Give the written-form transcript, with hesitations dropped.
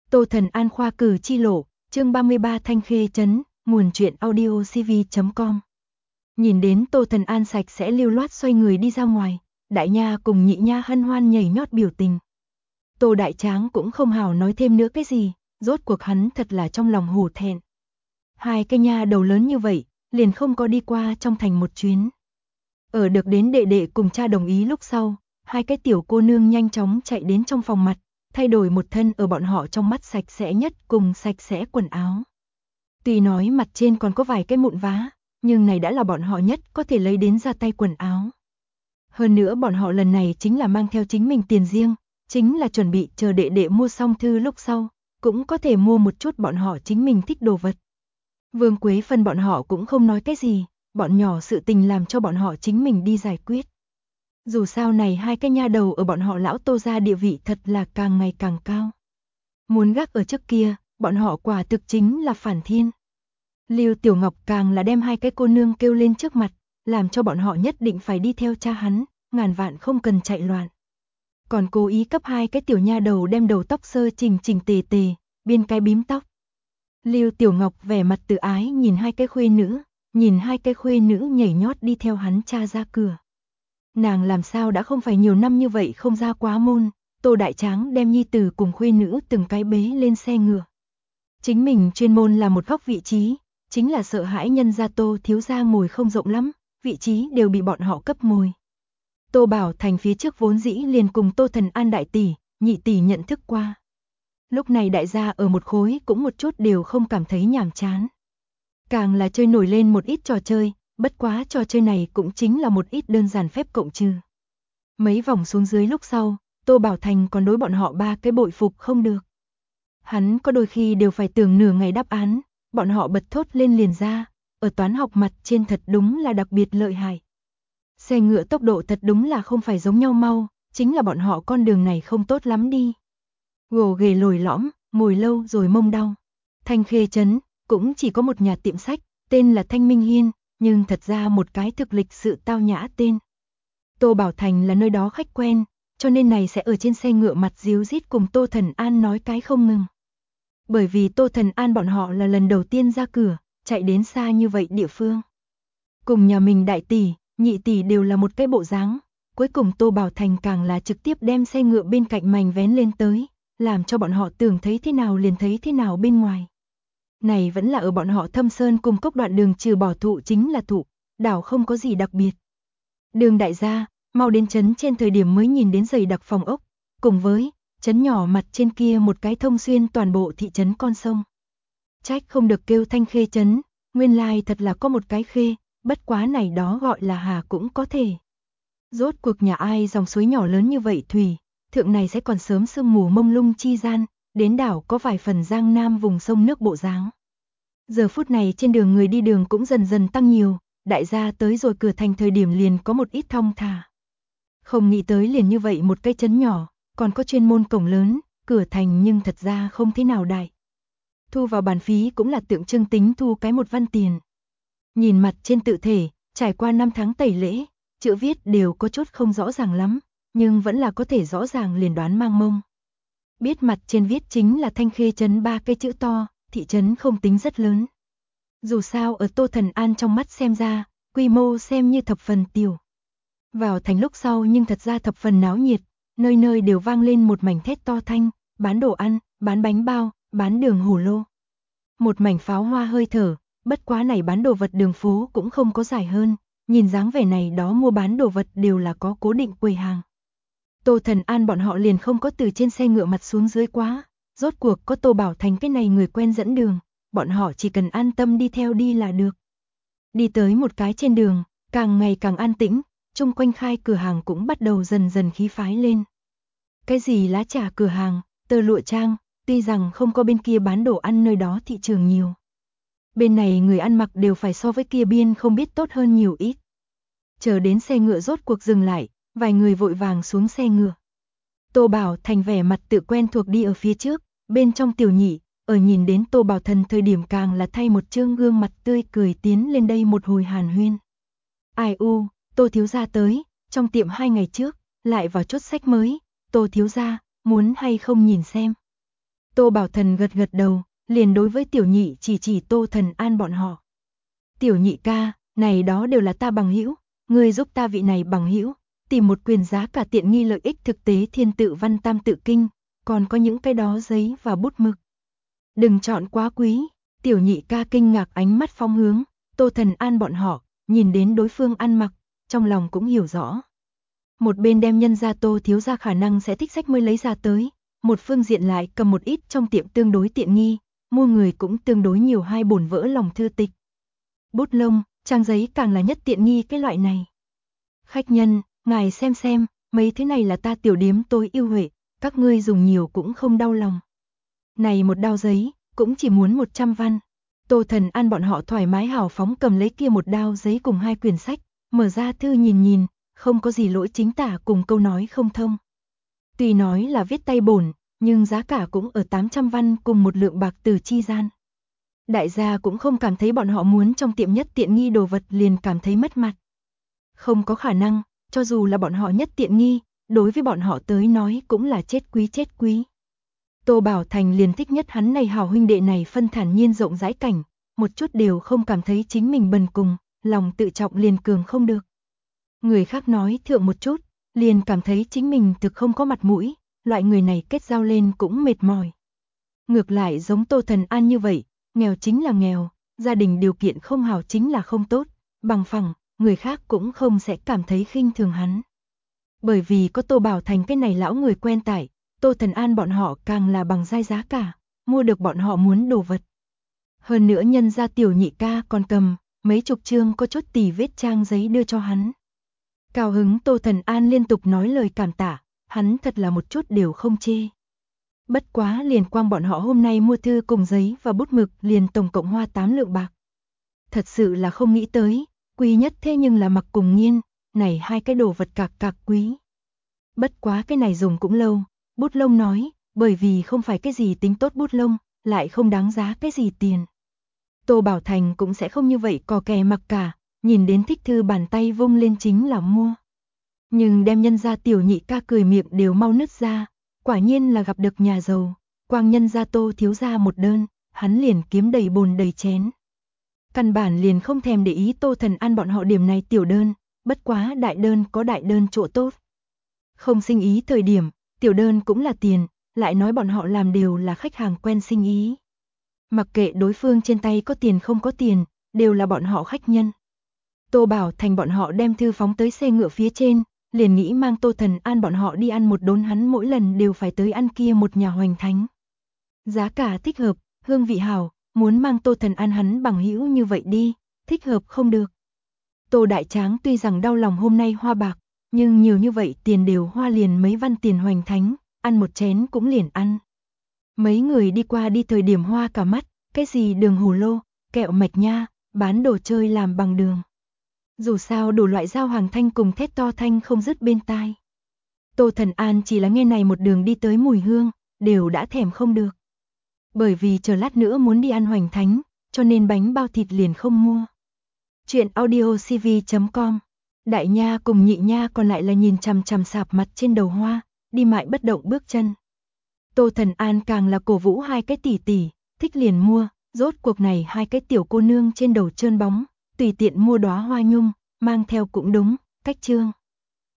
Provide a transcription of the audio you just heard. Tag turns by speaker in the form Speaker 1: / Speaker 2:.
Speaker 1: Tô Thần An khoa cử chi lộ, chương 33 Thanh Khê Trấn, nguồn truyện audio cv.com. Nhìn đến Tô Thần An sạch sẽ lưu loát xoay người đi ra ngoài, đại nha cùng nhị nha hân hoan nhảy nhót biểu tình. Tô Đại Tráng cũng không hào nói thêm nữa cái gì, rốt cuộc hắn thật là trong lòng hổ thẹn. Hai cái nha đầu lớn như vậy, liền không có đi qua trong thành một chuyến. Ở được đến đệ đệ cùng cha đồng ý lúc sau, hai cái tiểu cô nương nhanh chóng chạy đến trong phòng mặt, thay đổi một thân ở bọn họ trong mắt sạch sẽ nhất cùng sạch sẽ quần áo. Tuy nói mặt trên còn có vài cái mụn vá, nhưng này đã là bọn họ nhất có thể lấy đến ra tay quần áo. Hơn nữa bọn họ lần này chính là mang theo chính mình tiền riêng, chính là chuẩn bị chờ đệ đệ mua xong thư lúc sau, cũng có thể mua một chút bọn họ chính mình thích đồ vật. Vương Quế Phân bọn họ cũng không nói cái gì, bọn nhỏ sự tình làm cho bọn họ chính mình đi giải quyết. Dù sao này hai cái nha đầu ở bọn họ lão Tô gia địa vị thật là càng ngày càng cao. Muốn gác ở trước kia, bọn họ quả thực chính là phản thiên. Lưu Tiểu Ngọc càng là đem hai cái cô nương kêu lên trước mặt, làm cho bọn họ nhất định phải đi theo cha hắn, ngàn vạn không cần chạy loạn. Còn cố ý cấp hai cái tiểu nha đầu đem đầu tóc sơ chỉnh chỉnh tề tề, biên cái bím tóc. Lưu Tiểu Ngọc vẻ mặt tự ái nhìn hai cái khuê nữ nhảy nhót đi theo hắn cha ra cửa. Nàng làm sao đã không phải nhiều năm như vậy không ra quá môn, Tô Đại Tráng đem nhi tử cùng khuê nữ từng cái bế lên xe ngựa. Chính mình chuyên môn là một góc vị trí, chính là sợ hãi nhân gia Tô thiếu gia ngồi không rộng lắm, vị trí đều bị bọn họ cấp ngồi. Tô Bảo Thành phía trước vốn dĩ liền cùng Tô Thần An đại tỷ, nhị tỷ nhận thức qua. Lúc này đại gia ở một khối cũng một chút đều không cảm thấy nhàm chán. Càng là chơi nổi lên một ít trò chơi, bất quá trò chơi này cũng chính là một ít đơn giản phép cộng trừ. Mấy vòng xuống dưới lúc sau, Tô Bảo Thành còn đối bọn họ ba cái bội phục không được. Hắn có đôi khi đều phải tưởng nửa ngày đáp án, bọn họ bật thốt lên liền ra, ở toán học mặt trên thật đúng là đặc biệt lợi hại. Xe ngựa tốc độ thật đúng là không phải giống nhau mau, chính là bọn họ con đường này không tốt lắm đi. Gồ ghề lồi lõm, ngồi lâu rồi mông đau. Thanh Khê Trấn cũng chỉ có một nhà tiệm sách, tên là Thanh Minh Hiên, nhưng thật ra một cái thực lịch sự tao nhã tên. Tô Bảo Thành là nơi đó khách quen, cho nên này sẽ ở trên xe ngựa mặt díu dít cùng Tô Thần An nói cái không ngừng. Bởi vì Tô Thần An bọn họ là lần đầu tiên ra cửa, chạy đến xa như vậy địa phương. Cùng nhà mình đại tỷ, nhị tỷ đều là một cái bộ dáng, cuối cùng Tô Bảo Thành càng là trực tiếp đem xe ngựa bên cạnh mành vén lên tới, làm cho bọn họ tưởng thấy thế nào liền thấy thế nào bên ngoài. Này vẫn là ở bọn họ Thâm Sơn cùng cốc đoạn đường trừ bỏ thụ chính là thụ, đảo không có gì đặc biệt. Đường đại gia, mau đến trấn trên thời điểm mới nhìn đến dày đặc phòng ốc, cùng với trấn nhỏ mặt trên kia một cái thông xuyên toàn bộ thị trấn con sông. Trách không được kêu Thanh Khê Trấn, nguyên lai thật là có một cái khê, bất quá này đó gọi là hà cũng có thể. Rốt cuộc nhà ai dòng suối nhỏ lớn như vậy thủy, thượng này sẽ còn sớm sương mù mông lung chi gian, đến đảo có vài phần giang nam vùng sông nước bộ dáng. Giờ phút này trên đường người đi đường cũng dần dần tăng nhiều, đại gia tới rồi cửa thành thời điểm liền có một ít thong thả. Không nghĩ tới liền như vậy một cái trấn nhỏ, còn có chuyên môn cổng lớn, cửa thành nhưng thật ra không thế nào đại. Thu vào bàn phí cũng là tượng trưng tính thu cái một văn tiền. Nhìn mặt trên tự thể, trải qua 5 tháng tẩy lễ, chữ viết đều có chút không rõ ràng lắm, nhưng vẫn là có thể rõ ràng liền đoán mang mông. Biết mặt trên viết chính là Thanh Khê Trấn 3 cái chữ to, thị trấn không tính rất lớn. Dù sao ở Tô Thần An trong mắt xem ra, quy mô xem như thập phần tiểu. Vào thành lúc sau nhưng thật ra thập phần náo nhiệt, nơi nơi đều vang lên một mảnh thét to thanh, bán đồ ăn, bán bánh bao, bán đường hủ lô. Một mảnh pháo hoa hơi thở, bất quá này bán đồ vật đường phố cũng không có dài hơn, nhìn dáng vẻ này đó mua bán đồ vật đều là có cố định quầy hàng. Tô Thần An bọn họ liền không có từ trên xe ngựa mặt xuống dưới quá, rốt cuộc có Tô Bảo Thành cái này người quen dẫn đường, bọn họ chỉ cần an tâm đi theo đi là được. Đi tới một cái trên đường, càng ngày càng an tĩnh, chung quanh khai cửa hàng cũng bắt đầu dần dần khí phái lên. Cái gì lá trà cửa hàng, tơ lụa trang, tuy rằng không có bên kia bán đồ ăn nơi đó thị trường nhiều. Bên này người ăn mặc đều phải so với kia biên không biết tốt hơn nhiều ít. Chờ đến xe ngựa rốt cuộc dừng lại, vài người vội vàng xuống xe ngựa. Tô Bảo Thành vẻ mặt tự quen thuộc đi ở phía trước, bên trong tiểu nhị, ở nhìn đến Tô Bảo Thần thời điểm càng là thay một trương gương mặt tươi cười tiến lên đây một hồi hàn huyên. Ai u, Tô thiếu gia tới, trong tiệm 2 ngày trước, lại vào chốt sách mới, Tô thiếu gia, muốn hay không nhìn xem. Tô Bảo Thần gật gật đầu, liền đối với Tiểu Nhị chỉ chỉ Tô Thần An bọn họ. Tiểu Nhị ca, này đó đều là ta bằng hữu, ngươi giúp ta vị này bằng hữu tìm một quyền giá cả tiện nghi lợi ích thực tế thiên tự văn tam tự kinh, còn có những cái đó giấy và bút mực. Đừng chọn quá quý. Tiểu Nhị ca kinh ngạc ánh mắt phong hướng Tô Thần An bọn họ, nhìn đến đối phương ăn mặc, trong lòng cũng hiểu rõ. Một bên đem nhân gia Tô thiếu gia khả năng sẽ thích sách mới lấy ra tới, một phương diện lại cầm một ít trong tiệm tương đối tiện nghi, mua người cũng tương đối nhiều hai bổn vỡ lòng thư tịch. Bút lông, trang giấy càng là nhất tiện nghi cái loại này. Khách nhân, ngài xem, mấy thứ này là ta tiểu điếm tối ưu huệ, các ngươi dùng nhiều cũng không đau lòng. Này một đao giấy, cũng chỉ muốn 100 văn. Tô Thần An bọn họ thoải mái hào phóng cầm lấy kia một đao giấy cùng hai quyển sách, mở ra thư nhìn, không có gì lỗi chính tả cùng câu nói không thông. Tuy nói là viết tay bổn, nhưng giá cả cũng ở 800 văn cùng một lượng bạc từ chi gian. Đại gia cũng không cảm thấy bọn họ muốn trong tiệm nhất tiện nghi đồ vật liền cảm thấy mất mặt. Không có khả năng, cho dù là bọn họ nhất tiện nghi, đối với bọn họ tới nói cũng là chết quý. Tô Bảo Thành liền thích nhất hắn này hào huynh đệ này phân thản nhiên rộng rãi cảnh, một chút đều không cảm thấy chính mình bần cùng, lòng tự trọng liền cường không được. Người khác nói thượng một chút, liền cảm thấy chính mình thực không có mặt mũi, loại người này kết giao lên cũng mệt mỏi. Ngược lại giống Tô Thần An như vậy, nghèo chính là nghèo, gia đình điều kiện không hảo chính là không tốt, bằng phẳng, người khác cũng không sẽ cảm thấy khinh thường hắn. Bởi vì có Tô Bảo Thành cái này lão người quen tại, Tô Thần An bọn họ càng là bằng giai giá cả, mua được bọn họ muốn đồ vật. Hơn nữa nhân gia Tiểu Nhị ca còn cầm mấy chục chương có chút tỉ vết trang giấy đưa cho hắn. Cao hứng Tô Thần An liên tục nói lời cảm tạ, hắn thật là một chút đều không chê. Bất quá liền quang bọn họ hôm nay mua thư cùng giấy và bút mực liền tổng cộng hoa 8 lượng bạc. Thật sự là không nghĩ tới, quý nhất thế nhưng là mặc cùng nghiên, này hai cái đồ vật cạc quý. Bất quá cái này dùng cũng lâu, bút lông nói, bởi vì không phải cái gì tính tốt bút lông, lại không đáng giá cái gì tiền. Tô Bảo Thành cũng sẽ không như vậy cò kè mặc cả, nhìn đến thích thư bàn tay vung lên chính là mua. Nhưng đem nhân gia Tiểu Nhị ca cười miệng đều mau nứt ra, quả nhiên là gặp được nhà giàu, quang nhân gia Tô thiếu gia một đơn, hắn liền kiếm đầy bồn đầy chén. Căn bản liền không thèm để ý Tô Thần An bọn họ điểm này tiểu đơn, bất quá đại đơn có đại đơn chỗ tốt. Không sinh ý thời điểm, tiểu đơn cũng là tiền, lại nói bọn họ làm đều là khách hàng quen sinh ý. Mặc kệ đối phương trên tay có tiền không có tiền, đều là bọn họ khách nhân. Tô Bảo Thành bọn họ đem thư phóng tới xe ngựa phía trên, liền nghĩ mang Tô Thần An bọn họ đi ăn một đốn hắn mỗi lần đều phải tới ăn kia một nhà hoành thánh. Giá cả thích hợp, hương vị hảo, muốn mang Tô Thần An hắn bằng hữu như vậy đi, thích hợp không được. Tô Đại Tráng tuy rằng đau lòng hôm nay hoa bạc, nhưng nhiều như vậy tiền đều hoa liền mấy văn tiền hoành thánh, ăn một chén cũng liền ăn. Mấy người đi qua đi thời điểm hoa cả mắt, cái gì đường hồ lô, kẹo mạch nha, bán đồ chơi làm bằng đường. Dù sao đủ loại giao hàng thanh cùng thét to thanh không dứt bên tai. Tô Thần An chỉ là nghe này một đường đi tới mùi hương, đều đã thèm không được. Bởi vì chờ lát nữa muốn đi ăn hoành thánh, cho nên bánh bao thịt liền không mua. Chuyện audiocv.com. Đại nha cùng nhị nha còn lại là nhìn chằm chằm sạp mặt trên đầu hoa, đi mãi bất động bước chân. Tô Thần An càng là cổ vũ hai cái tỷ tỷ, thích liền mua, rốt cuộc này hai cái tiểu cô nương trên đầu trơn bóng, tùy tiện mua đóa hoa nhung, mang theo cũng đúng, cách trương.